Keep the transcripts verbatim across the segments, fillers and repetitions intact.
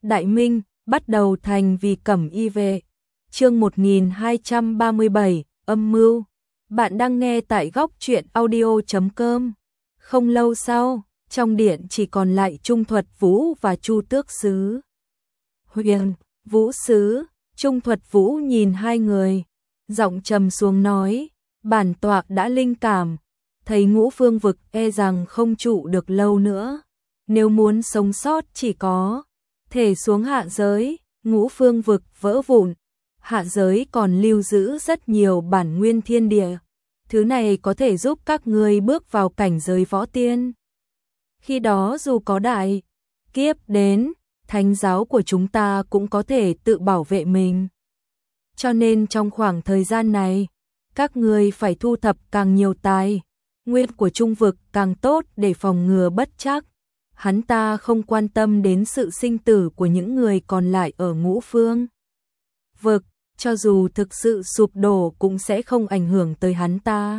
Đại Minh, bắt đầu thành vì cẩm y vệ. Chương một nghìn hai trăm ba mươi bảy, âm mưu. Bạn đang nghe tại góc truyện audio chấm com. Không lâu sau, trong điện chỉ còn lại Trung Thuật Vũ và Chu Tước Sứ. Huyền, Vũ Sứ, Trung Thuật Vũ nhìn hai người, giọng trầm xuống nói, bản tọa đã linh cảm, thấy Ngũ Phương vực e rằng không trụ được lâu nữa. Nếu muốn sống sót chỉ có thể xuống hạ giới. Ngũ Phương vực vỡ vụn, hạ giới còn lưu giữ rất nhiều bản nguyên thiên địa. Thứ này có thể giúp các ngươi bước vào cảnh giới võ tiên. Khi đó dù có đại kiếp đến, thánh giáo của chúng ta cũng có thể tự bảo vệ mình. Cho nên trong khoảng thời gian này, các ngươi phải thu thập càng nhiều tài nguyên của trung vực càng tốt để phòng ngừa bất trắc. Hắn ta không quan tâm đến sự sinh tử của những người còn lại ở Ngũ Phương vực, cho dù thực sự sụp đổ cũng sẽ không ảnh hưởng tới hắn ta.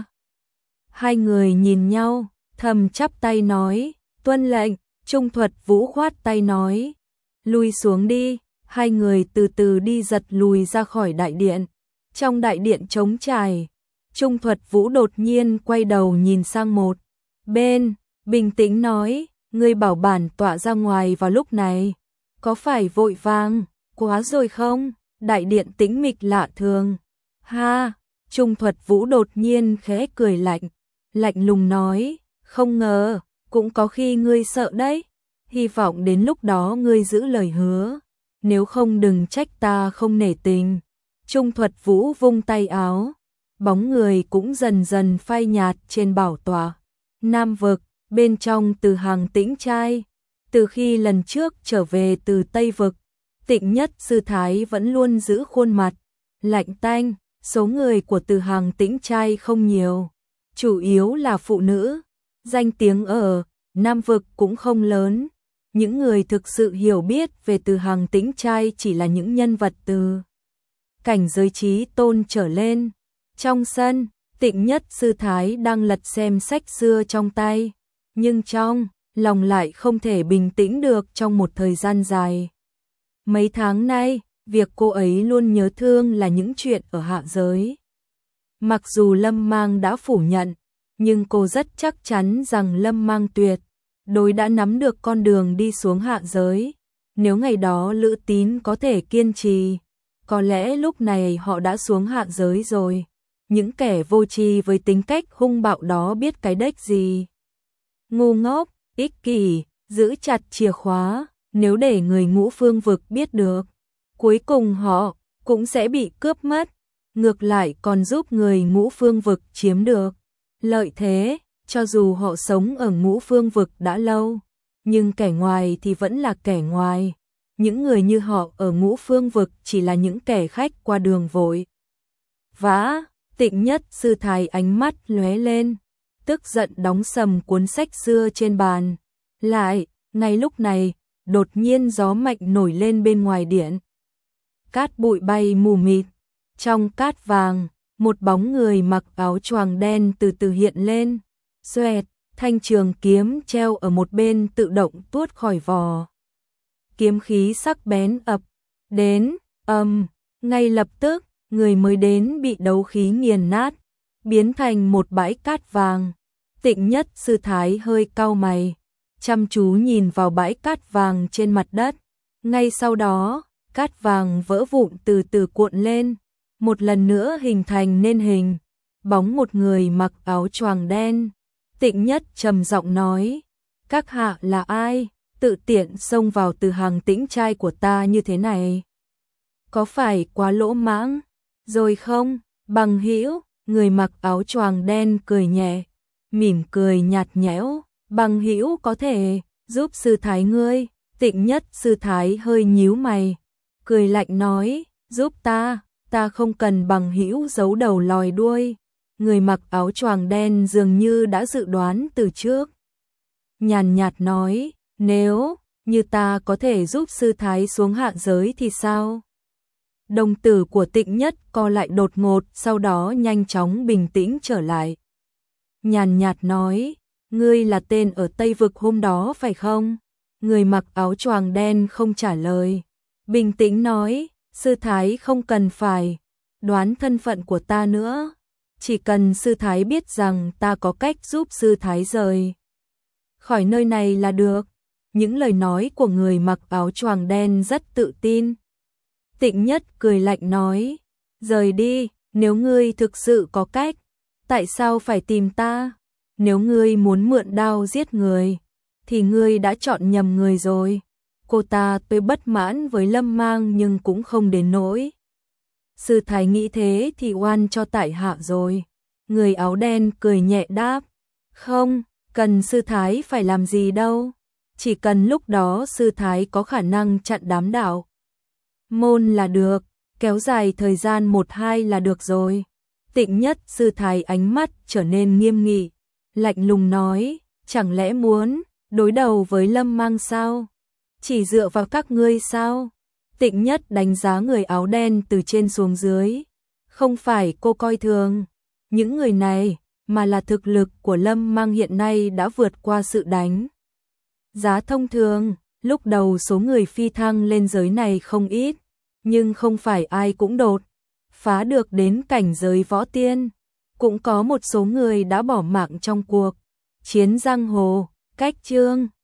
Hai người nhìn nhau, thầm chắp tay nói, tuân lệnh. Trung Thuật Vũ khoát tay nói, lui xuống đi. Hai người từ từ đi giật lùi ra khỏi đại điện. Trong đại điện trống trải, Trung Thuật Vũ đột nhiên quay đầu nhìn sang một bên, bình tĩnh nói, ngươi bảo bản tọa ra ngoài vào lúc này, có phải vội vàng quá rồi không? Đại điện tĩnh mịch lạ thường. Ha, Trung Thuật Vũ đột nhiên khẽ cười lạnh, lạnh lùng nói, không ngờ, cũng có khi ngươi sợ đấy. Hy vọng đến lúc đó ngươi giữ lời hứa, nếu không đừng trách ta không nể tình. Trung Thuật Vũ vung tay áo, bóng người cũng dần dần phai nhạt trên bảo tọa. Nam vực, bên trong Từ Hàng Tĩnh trai, từ khi lần trước trở về từ Tây vực, Tịnh Nhất sư thái vẫn luôn giữ khuôn mặt lạnh tanh. Số người của Từ Hàng Tĩnh trai không nhiều, chủ yếu là phụ nữ. Danh tiếng ở Nam vực cũng không lớn. Những người thực sự hiểu biết về Từ Hàng Tĩnh trai chỉ là những nhân vật từ cảnh giới trí tôn trở lên. Trong sân, Tịnh Nhất sư thái đang lật xem sách xưa trong tay, nhưng trong lòng lại không thể bình tĩnh được trong một thời gian dài. Mấy tháng nay, việc cô ấy luôn nhớ thương là những chuyện ở hạ giới. Mặc dù Lâm Mang đã phủ nhận, nhưng cô rất chắc chắn rằng Lâm Mang tuyệt đối đã nắm được con đường đi xuống hạ giới. Nếu ngày đó Lữ Tín có thể kiên trì, có lẽ lúc này họ đã xuống hạ giới rồi. Những kẻ vô tri với tính cách hung bạo đó biết cái đếch gì. Ngu ngốc, ích kỷ, giữ chặt chìa khóa, nếu để người Ngũ Phương vực biết được, cuối cùng họ cũng sẽ bị cướp mất, ngược lại còn giúp người Ngũ Phương vực chiếm được lợi thế. Cho dù họ sống ở Ngũ Phương vực đã lâu, nhưng kẻ ngoài thì vẫn là kẻ ngoài. Những người như họ ở Ngũ Phương vực chỉ là những kẻ khách qua đường vội vã. Tịnh Nhất sư thái ánh mắt lóe lên, tức giận đóng sầm cuốn sách xưa trên bàn. Lại, ngay lúc này, đột nhiên gió mạnh nổi lên bên ngoài điện. Cát bụi bay mù mịt, trong cát vàng, một bóng người mặc áo choàng đen từ từ hiện lên. Xoẹt, thanh trường kiếm treo ở một bên tự động tuốt khỏi vỏ. Kiếm khí sắc bén ập đến, ầm, um, ngay lập tức, người mới đến bị đấu khí nghiền nát, biến thành một bãi cát vàng. Tịnh Nhất sư thái hơi cau mày, chăm chú nhìn vào bãi cát vàng trên mặt đất. Ngay sau đó, cát vàng vỡ vụn từ từ cuộn lên, một lần nữa hình thành nên hình bóng một người mặc áo choàng đen. Tịnh Nhất trầm giọng nói, các hạ là ai, tự tiện xông vào Từ Hàng Tĩnh trai của ta như thế này? Có phải quá lỗ mãng rồi không? Bằng hữu, người mặc áo choàng đen cười nhẹ, mỉm cười nhạt nhẽo, bằng hữu có thể giúp sư thái ngươi. Tịnh Nhất sư thái hơi nhíu mày, cười lạnh nói, giúp ta, ta không cần bằng hữu giấu đầu lòi đuôi. Người mặc áo choàng đen dường như đã dự đoán từ trước, nhàn nhạt nói, nếu như ta có thể giúp sư thái xuống hạ giới thì sao? Đồng tử của Tịnh Nhất co lại đột ngột, sau đó nhanh chóng bình tĩnh trở lại. Nhàn nhạt nói, ngươi là tên ở Tây vực hôm đó phải không? Người mặc áo choàng đen không trả lời, bình tĩnh nói, sư thái không cần phải đoán thân phận của ta nữa, chỉ cần sư thái biết rằng ta có cách giúp sư thái rời khỏi nơi này là được. Những lời nói của người mặc áo choàng đen rất tự tin. Tịnh Nhất cười lạnh nói, rời đi, nếu ngươi thực sự có cách, tại sao phải tìm ta? Nếu ngươi muốn mượn đao giết người, thì ngươi đã chọn nhầm người rồi. Cô ta tuy bất mãn với Lâm Mang nhưng cũng không đến nỗi. Sư thái nghĩ thế thì oan cho tại hạ rồi. Người áo đen cười nhẹ đáp, không, cần sư thái phải làm gì đâu. Chỉ cần lúc đó sư thái có khả năng chặn đám đạo môn là được, kéo dài thời gian một hai là được rồi. Tịnh Nhất sư thái ánh mắt trở nên nghiêm nghị, lạnh lùng nói, chẳng lẽ muốn đối đầu với Lâm Mang sao? Chỉ dựa vào các ngươi sao? Tịnh Nhất đánh giá người áo đen từ trên xuống dưới. Không phải cô coi thường những người này, mà là thực lực của Lâm Mang hiện nay đã vượt qua sự đánh giá thông thường. Lúc đầu số người phi thăng lên giới này không ít, nhưng không phải ai cũng đột phá được đến cảnh giới võ tiên. Cũng có một số người đã bỏ mạng trong cuộc chiến giang hồ. Cách chương